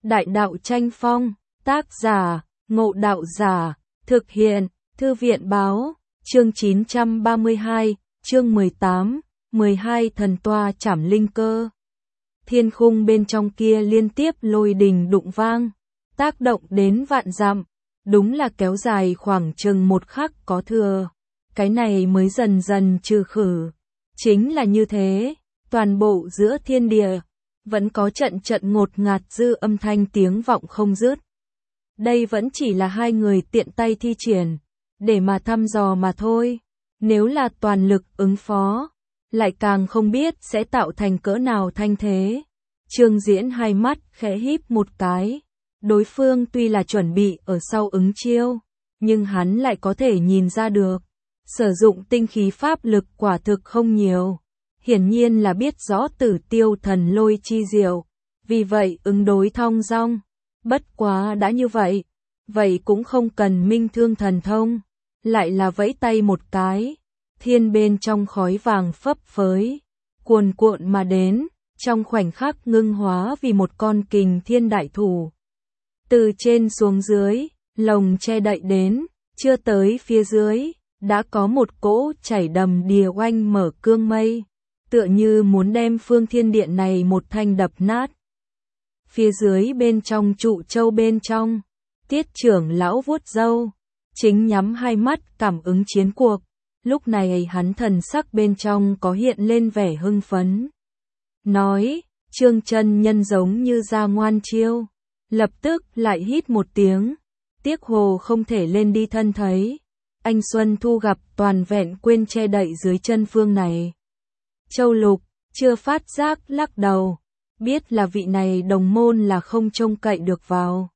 Đại đạo tranh phong, tác giả, Ngộ Đạo Giả, thực hiện, Thư viện báo, chương 932, chương 18, 12 thần toa trảm linh cơ. Thiên khung bên trong kia liên tiếp lôi đình đụng vang, tác động đến vạn dặm, đúng là kéo dài khoảng chừng một khắc có thừa. Cái này mới dần dần trừ khử. Chính là như thế, toàn bộ giữa thiên địa, vẫn có trận trận ngột ngạt dư âm thanh tiếng vọng không dứt. Đây vẫn chỉ là hai người tiện tay thi triển, để mà thăm dò mà thôi. Nếu là toàn lực ứng phó, lại càng không biết sẽ tạo thành cỡ nào thanh thế. Trương Diễn hai mắt khẽ híp một cái. Đối phương tuy là chuẩn bị ở sau ứng chiêu, nhưng hắn lại có thể nhìn ra được. Sử dụng tinh khí pháp lực quả thực không nhiều. Hiển nhiên là biết rõ Tử Tiêu thần lôi chi diệu, vì vậy ứng đối thong dong. Bất quá đã như vậy, vậy cũng không cần minh thương thần thông, lại là vẫy tay một cái, thiên bên trong khói vàng phấp phới, cuồn cuộn mà đến, trong khoảnh khắc ngưng hóa vì một con kình thiên đại thủ. Từ trên xuống dưới, lồng che đậy đến, chưa tới phía dưới, đã có một cỗ chảy đầm đìa oanh mở cương mây, tựa như muốn đem phương thiên điện này một thanh đập nát. Phía dưới bên trong trụ châu bên trong, Tiết trưởng lão vuốt râu, chính nhắm hai mắt cảm ứng chiến cuộc, lúc này hắn thần sắc bên trong có hiện lên vẻ hưng phấn. Nói, Trương chân nhân giống như ra ngoan chiêu, lập tức lại hít một tiếng, tiếc hồ không thể lên đi thân thấy. Anh Xuân Thu gặp toàn vẹn quên che đậy dưới chân phương này. Châu Lục, chưa phát giác lắc đầu, biết là vị này đồng môn là không trông cậy được vào.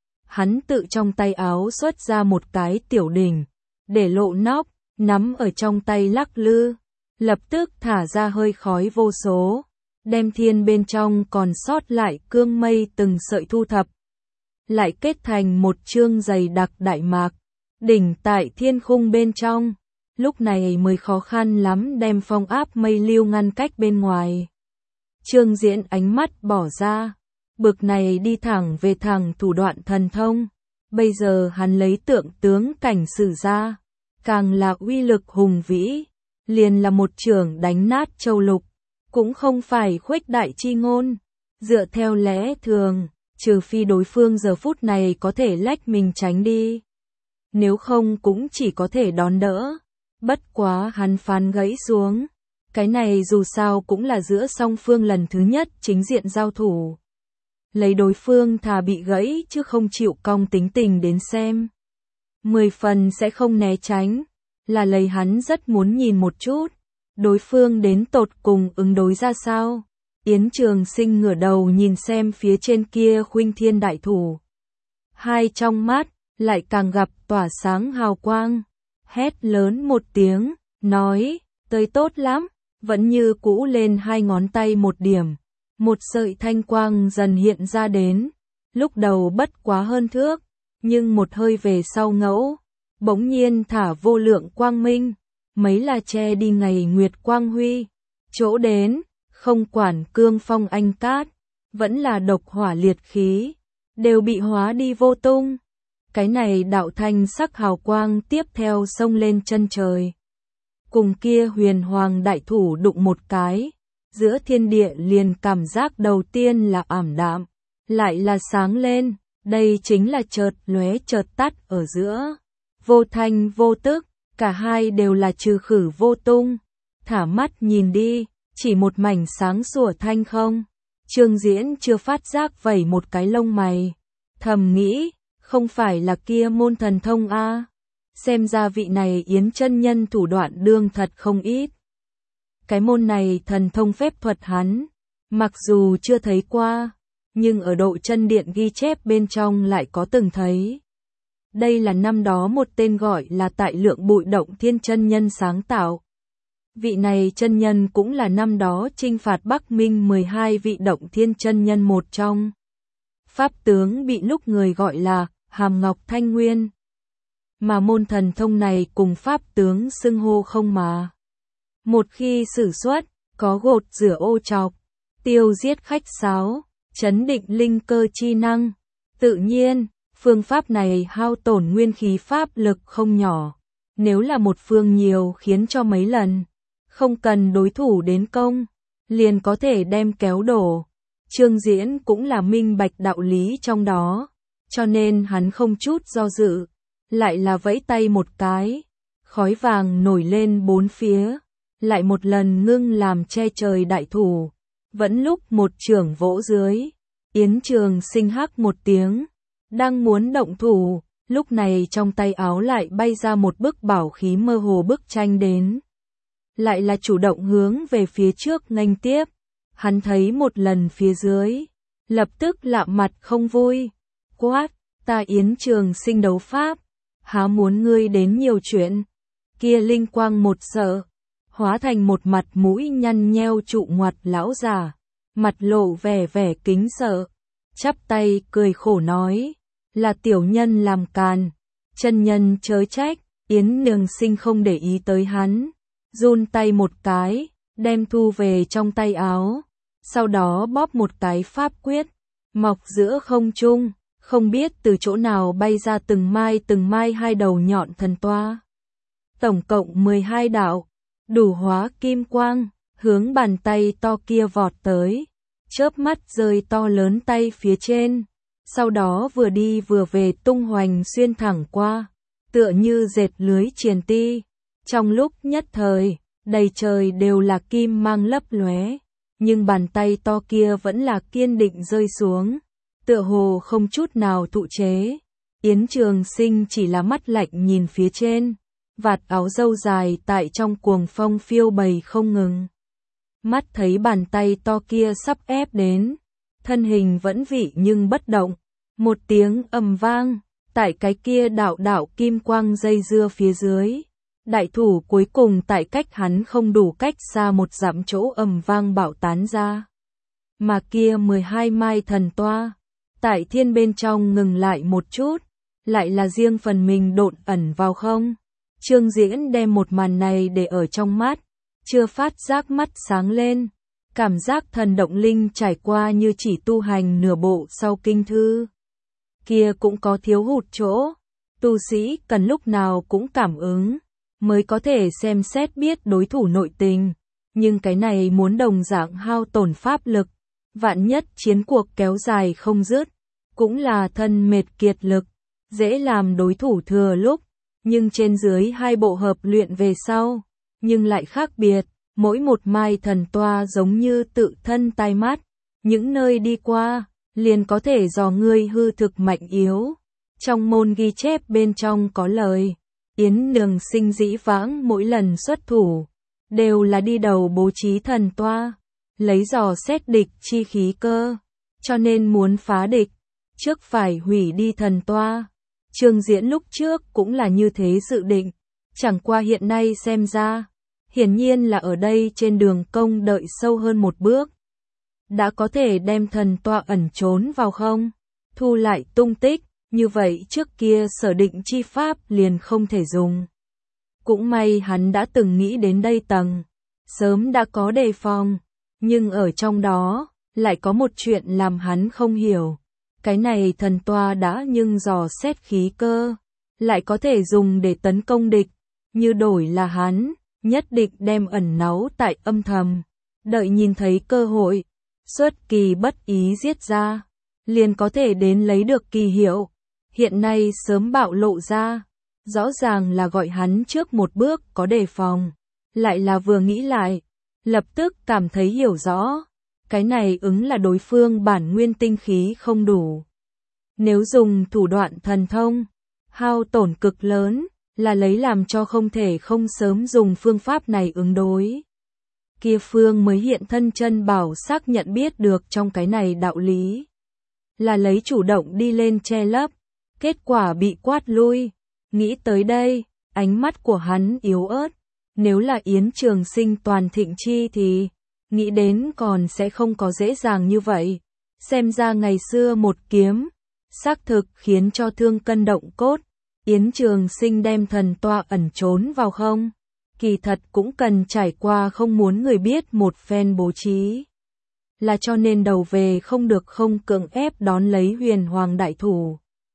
Hắn tự trong tay áo xuất ra một cái tiểu đỉnh, để lộ nóc, nắm ở trong tay lắc lư, lập tức thả ra hơi khói vô số, đem thiên bên trong còn sót lại cương mây từng sợi thu thập, lại kết thành một chương dày đặc đại mạc, đỉnh tại thiên khung bên trong, lúc này mới khó khăn lắm đem phong áp mây lưu ngăn cách bên ngoài. Trương Diễn ánh mắt bỏ ra, bực này đi thẳng về thẳng thủ đoạn thần thông, bây giờ hắn lấy tượng tướng cảnh sử ra, càng là uy lực hùng vĩ, liền là một chưởng đánh nát châu lục, cũng không phải khuếch đại chi ngôn, dựa theo lẽ thường, trừ phi đối phương giờ phút này có thể lách mình tránh đi, nếu không cũng chỉ có thể đón đỡ. Bất quá hắn phán gãy xuống, cái này dù sao cũng là giữa song phương lần thứ nhất chính diện giao thủ. Lấy đối phương thà bị gãy chứ không chịu cong tính tình đến xem. 10 phần sẽ không né tránh, là lấy hắn rất muốn nhìn một chút, đối phương đến tột cùng ứng đối ra sao. Yến Trường Sinh ngửa đầu nhìn xem phía trên kia khuynh thiên đại thủ. Hai trong mắt, lại càng gặp tỏa sáng hào quang. Hét lớn một tiếng, nói, tới tốt lắm, vẫn như cũ lên hai ngón tay một điểm. Một sợi thanh quang dần hiện ra đến, lúc đầu bất quá hơn thước, nhưng một hơi về sau ngẫu, bỗng nhiên thả vô lượng quang minh, mấy là che đi ngày nguyệt quang huy. Chỗ đến, không quản cương phong anh cát, vẫn là độc hỏa liệt khí, đều bị hóa đi vô tung. Cái này đạo thanh sắc hào quang tiếp theo xông lên chân trời. Cùng kia huyền hoàng đại thủ đụng một cái, giữa thiên địa liền cảm giác đầu tiên là ảm đạm, lại là sáng lên, đây chính là chợt lóe chợt tắt ở giữa. Vô thanh vô tức, cả hai đều là trừ khử vô tung. Thả mắt nhìn đi, chỉ một mảnh sáng sủa thanh không. Trương Diễn chưa phát giác vẩy một cái lông mày, thầm nghĩ, không phải là kia môn thần thông a, xem ra vị này Yến chân nhân thủ đoạn đương thật không ít. Cái môn này thần thông phép thuật hắn, mặc dù chưa thấy qua, nhưng ở độ chân điện ghi chép bên trong lại có từng thấy. Đây là năm đó một tên gọi là Tại Lượng Bụi Động Thiên chân nhân sáng tạo. Vị này chân nhân cũng là năm đó chinh phạt Bắc Minh 12 vị động thiên chân nhân một trong. Pháp tướng bị lúc người gọi là Hàm Ngọc Thanh Nguyên. Mà môn thần thông này cùng pháp tướng xưng hô không mà. Một khi sử xuất, có gột rửa ô trọc, tiêu giết khách sáo, chấn định linh cơ chi năng. Tự nhiên, phương pháp này hao tổn nguyên khí pháp lực không nhỏ. Nếu là một phương nhiều khiến cho mấy lần, không cần đối thủ đến công, liền có thể đem kéo đổ. Trương Diễn cũng là minh bạch đạo lý trong đó, cho nên hắn không chút do dự, lại là vẫy tay một cái, khói vàng nổi lên bốn phía, lại một lần ngưng làm che trời đại thủ, vẫn lúc một chưởng vỗ dưới, Yến Trường Sinh hắc một tiếng, đang muốn động thủ, lúc này trong tay áo lại bay ra một bức bảo khí mơ hồ bức tranh đến. Lại là chủ động hướng về phía trước nghênh tiếp, hắn thấy một lần phía dưới, lập tức lạ mặt không vui, quát, ta Yến Trường Sinh đấu pháp, há muốn ngươi đến nhiều chuyện, kia linh quang một sợ, hóa thành một mặt mũi nhăn nheo trụ ngoặt lão già, mặt lộ vẻ vẻ kính sợ, chắp tay cười khổ nói, là tiểu nhân làm càn, chân nhân chớ trách. Yến Trường Sinh không để ý tới hắn, run tay một cái, đem thu về trong tay áo, sau đó bóp một cái pháp quyết, mọc giữa không trung, không biết từ chỗ nào bay ra từng mai hai đầu nhọn thần toa. Tổng cộng 12 đạo, đủ hóa kim quang, hướng bàn tay to kia vọt tới, chớp mắt rơi to lớn tay phía trên, sau đó vừa đi vừa về tung hoành xuyên thẳng qua, tựa như dệt lưới triền ti. Trong lúc nhất thời, đầy trời đều là kim mang lấp lóe, nhưng bàn tay to kia vẫn là kiên định rơi xuống, tựa hồ không chút nào thụ chế. Yến Trường Sinh chỉ là mắt lạnh nhìn phía trên, vạt áo râu dài tại trong cuồng phong phiêu bày không ngừng. Mắt thấy bàn tay to kia sắp ép đến, thân hình vẫn vị nhưng bất động, một tiếng ầm vang, tại cái kia đạo đạo kim quang dây dưa phía dưới. Đại thủ cuối cùng tại cách hắn không đủ cách xa một dặm chỗ ầm vang bạo tán ra. Mà kia 12 mai thần toa, tại thiên bên trong ngừng lại một chút, lại là riêng phần mình độn ẩn vào không. Trương Diễn đem một màn này để ở trong mắt, chưa phát giác mắt sáng lên, cảm giác thần động linh trải qua như chỉ tu hành nửa bộ sau kinh thư. Kia cũng có thiếu hụt chỗ, tu sĩ cần lúc nào cũng cảm ứng, mới có thể xem xét biết đối thủ nội tình, nhưng cái này muốn đồng dạng hao tổn pháp lực, vạn nhất chiến cuộc kéo dài không dứt, cũng là thân mệt kiệt lực, dễ làm đối thủ thừa lúc, nhưng trên dưới hai bộ hợp luyện về sau, nhưng lại khác biệt, mỗi một mai thần toa giống như tự thân tai mắt, những nơi đi qua, liền có thể dò ngươi hư thực mạnh yếu. Trong môn ghi chép bên trong có lời, Yến Trường Sinh dĩ vãng mỗi lần xuất thủ, đều là đi đầu bố trí thần toa, lấy dò xét địch chi khí cơ, cho nên muốn phá địch, trước phải hủy đi thần toa. Trương Diễn lúc trước cũng là như thế dự định, chẳng qua hiện nay xem ra, hiển nhiên là ở đây trên đường công đợi sâu hơn một bước. Đã có thể đem thần toa ẩn trốn vào không, thu lại tung tích, như vậy trước kia sở định chi pháp liền không thể dùng. Cũng may hắn đã từng nghĩ đến đây tầng, sớm đã có đề phòng, nhưng ở trong đó, lại có một chuyện làm hắn không hiểu. Cái này thần toa đã nhưng dò xét khí cơ, lại có thể dùng để tấn công địch, như đổi là hắn, nhất định đem ẩn náu tại âm thầm, đợi nhìn thấy cơ hội, xuất kỳ bất ý giết ra, liền có thể đến lấy được kỳ hiệu. Hiện nay sớm bạo lộ ra, rõ ràng là gọi hắn trước một bước có đề phòng, lại là vừa nghĩ lại, lập tức cảm thấy hiểu rõ, cái này ứng là đối phương bản nguyên tinh khí không đủ. Nếu dùng thủ đoạn thần thông, hao tổn cực lớn, là lấy làm cho không thể không sớm dùng phương pháp này ứng đối. Kia phương mới hiện thân chân bảo xác nhận biết được trong cái này đạo lý, là lấy chủ động đi lên che lấp, kết quả bị quát lui. Nghĩ tới đây, ánh mắt của hắn yếu ớt, nếu là Yến Trường Sinh toàn thịnh chi thì, nghĩ đến còn sẽ không có dễ dàng như vậy. Xem ra ngày xưa một kiếm, xác thực khiến cho thương cân động cốt. Yến Trường Sinh đem thần toa ẩn trốn vào không, kỳ thật cũng cần trải qua không muốn người biết một phen bố trí. là cho nên đầu về không được không cưỡng ép đón lấy huyền hoàng đại thủ.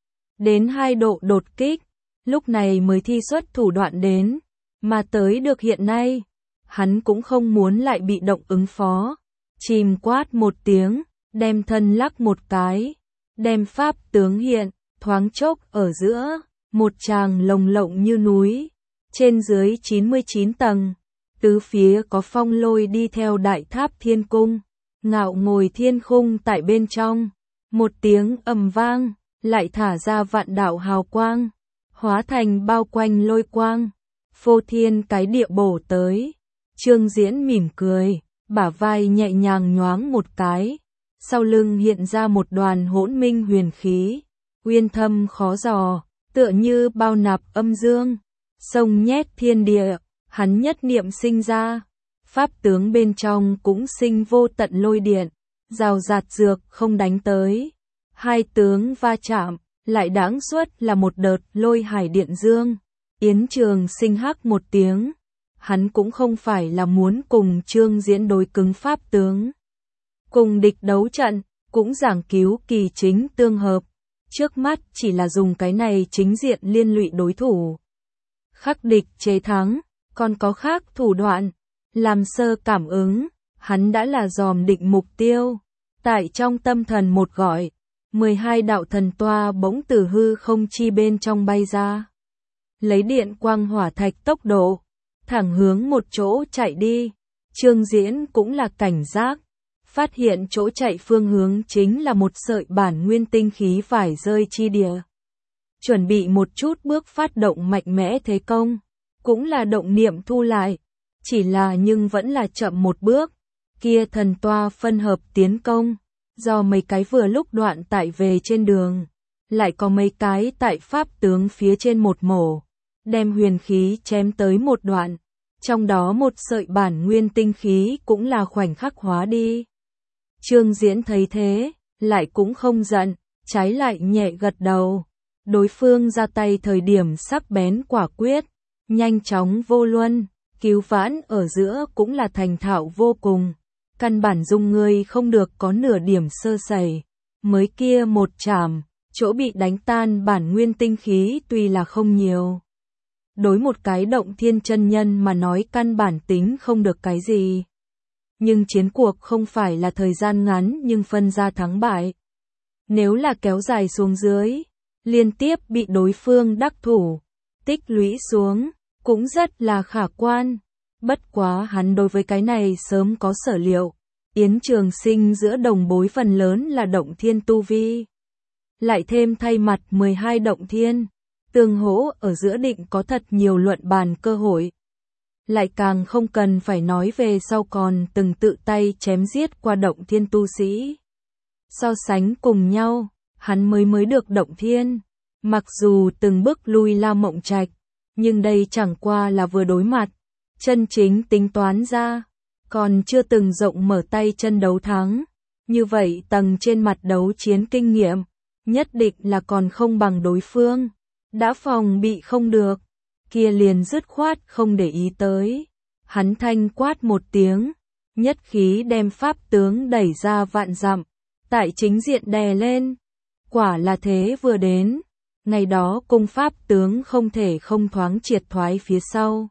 Đến 2 độ đột kích, lúc này mới thi xuất thủ đoạn đến, mà tới được hiện nay, hắn cũng không muốn lại bị động ứng phó. Chìm quát một tiếng, đem thân lắc một cái, đem pháp tướng hiện, thoáng chốc ở giữa, một tràng lồng lộng như núi, trên dưới 99 tầng, tứ phía có phong lôi đi theo đại tháp thiên cung, ngạo ngồi thiên khung tại bên trong, một tiếng ầm vang, lại thả ra vạn đạo hào quang, hóa thành bao quanh lôi quang, phô thiên cái địa bổ tới. Trương Diễn mỉm cười, bả vai nhẹ nhàng nhoáng một cái, sau lưng hiện ra một đoàn hỗn minh huyền khí, uyên thâm khó dò, tựa như bao nạp âm dương, sông nhét thiên địa, hắn nhất niệm sinh ra, pháp tướng bên trong cũng sinh vô tận lôi điện, rào rạt dược không đánh tới, hai tướng va chạm, lại đáng suất là một đợt lôi hải điện dương. Yến Trường Sinh hắc một tiếng, hắn cũng không phải là muốn cùng Trương Diễn đối cứng pháp tướng. Cùng địch đấu trận, cũng giảng cứu kỳ chính tương hợp, trước mắt chỉ là dùng cái này chính diện liên lụy đối thủ. Khắc địch chế thắng, còn có khác thủ đoạn, làm sơ cảm ứng, hắn đã là dòm định mục tiêu. Tại trong tâm thần một gọi, 12 đạo thần toa bỗng từ hư không chi bên trong bay ra. Lấy điện quang hỏa thạch tốc độ, thẳng hướng một chỗ chạy đi. Trương Diễn cũng là cảnh giác, phát hiện chỗ chạy phương hướng chính là một sợi bản nguyên tinh khí phải rơi chi địa. Chuẩn bị một chút bước phát động mạnh mẽ thế công, cũng là động niệm thu lại, chỉ là nhưng vẫn là chậm một bước. Kia thần toa phân hợp tiến công, do mấy cái vừa lúc đoạn tại về trên đường, lại có mấy cái tại pháp tướng phía trên một mổ, đem huyền khí chém tới một đoạn, trong đó một sợi bản nguyên tinh khí cũng là khoảnh khắc hóa đi. Trương Diễn thấy thế, lại cũng không giận, trái lại nhẹ gật đầu. Đối phương ra tay thời điểm sắc bén quả quyết, nhanh chóng vô luân, cứu vãn ở giữa cũng là thành thạo vô cùng. Căn bản dung người không được có nửa điểm sơ sẩy. Mới kia một chảm, chỗ bị đánh tan bản nguyên tinh khí tuy là không nhiều. Đối một cái động thiên chân nhân mà nói căn bản tính không được cái gì. Nhưng chiến cuộc không phải là thời gian ngắn nhưng phân ra thắng bại. Nếu là kéo dài xuống dưới, liên tiếp bị đối phương đắc thủ, tích lũy xuống, cũng rất là khả quan. Bất quá hắn đối với cái này sớm có sở liệu. Yến Trường Sinh giữa đồng bối phần lớn là động thiên tu vi. Lại thêm thay mặt 12 động thiên, tương hỗ ở giữa định có thật nhiều luận bàn cơ hội. Lại càng không cần phải nói về sau còn từng tự tay chém giết qua động thiên tu sĩ. So sánh cùng nhau, hắn mới được động thiên. Mặc dù từng bước lui La Mộng Trạch, nhưng đây chẳng qua là vừa đối mặt. Chân chính tính toán ra, còn chưa từng rộng mở tay chân đấu thắng. Như vậy tầng trên mặt đấu chiến kinh nghiệm, nhất định là còn không bằng đối phương. Đã phòng bị không được, kia liền dứt khoát không để ý tới. Hắn thanh quát một tiếng, nhất khí đem pháp tướng đẩy ra vạn dặm, tại chính diện đè lên. Quả là thế vừa đến, ngày đó cung pháp tướng không thể không thoáng triệt thoái phía sau.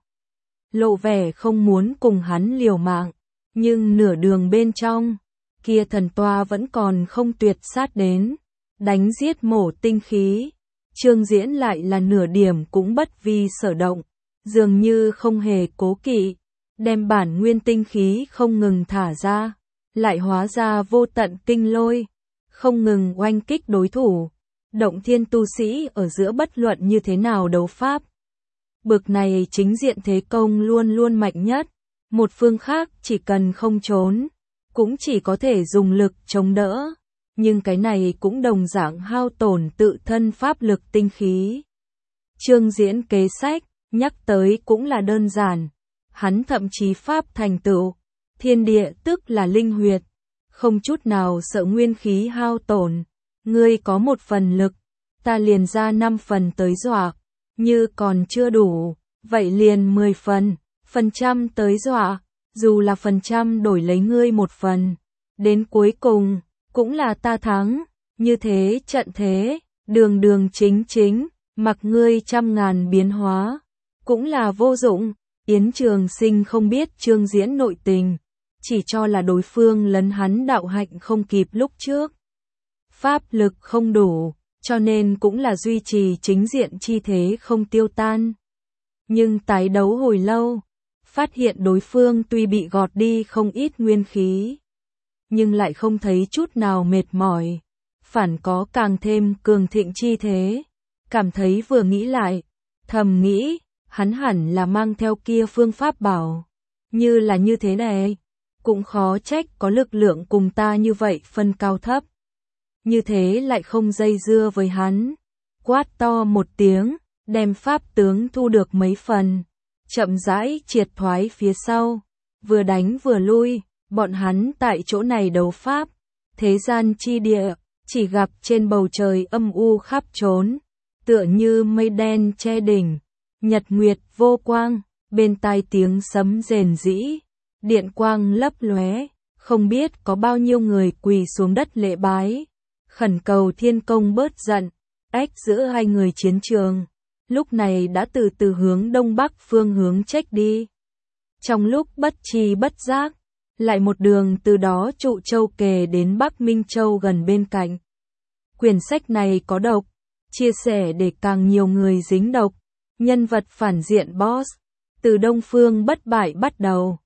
Lộ vẻ không muốn cùng hắn liều mạng, nhưng nửa đường bên trong, kia thần toa vẫn còn không tuyệt sát đến, đánh giết mổ tinh khí. Trương Diễn lại là nửa điểm cũng bất vi sở động, dường như không hề cố kỵ, đem bản nguyên tinh khí không ngừng thả ra, lại hóa ra vô tận kinh lôi, không ngừng oanh kích đối thủ. Động thiên tu sĩ ở giữa bất luận như thế nào đấu pháp, bực này chính diện thế công luôn luôn mạnh nhất, một phương khác chỉ cần không trốn, cũng chỉ có thể dùng lực chống đỡ. Nhưng cái này cũng đồng dạng hao tổn tự thân pháp lực tinh khí. Trương Diễn kế sách, nhắc tới cũng là đơn giản. Hắn thậm chí pháp thành tựu, thiên địa tức là linh huyệt, không chút nào sợ nguyên khí hao tổn. Ngươi có một phần lực, ta liền ra 5 phần tới dọa, như còn chưa đủ, vậy liền 10 phần trăm tới dọa, dù là phần trăm đổi lấy ngươi một phần. Đến cuối cùng, cũng là ta thắng, như thế trận thế, đường đường chính chính, mặc ngươi trăm ngàn biến hóa, cũng là vô dụng. Yến Trường Sinh không biết Trương Diễn nội tình, chỉ cho là đối phương lấn hắn đạo hạnh không kịp lúc trước. Pháp lực không đủ, cho nên cũng là duy trì chính diện chi thế không tiêu tan. Nhưng tái đấu hồi lâu, phát hiện đối phương tuy bị gọt đi không ít nguyên khí, nhưng lại không thấy chút nào mệt mỏi, phản có càng thêm cường thịnh chi thế. Cảm thấy vừa nghĩ lại, thầm nghĩ, hắn hẳn là mang theo kia phương pháp bảo, như là như thế này, cũng khó trách có lực lượng cùng ta như vậy phân cao thấp. Như thế lại không dây dưa với hắn, quát to một tiếng, đem pháp tướng thu được mấy phần, chậm rãi triệt thoái phía sau, vừa đánh vừa lui, bọn hắn tại chỗ này đấu pháp, thế gian chi địa, chỉ gặp trên bầu trời âm u khắp trốn, tựa như mây đen che đỉnh, nhật nguyệt vô quang, bên tai tiếng sấm rền rĩ, điện quang lấp lóe, không biết có bao nhiêu người quỳ xuống đất lễ bái, khẩn cầu thiên công bớt giận. Ách giữa hai người chiến trường, lúc này đã từ từ hướng đông bắc phương hướng trách đi. Trong lúc bất tri bất giác, lại một đường từ đó Trụ Châu kề đến Bắc Minh Châu gần bên cạnh. Quyển sách này có độc, chia sẻ để càng nhiều người dính độc. Nhân vật phản diện boss, từ Đông Phương bất bại bắt đầu,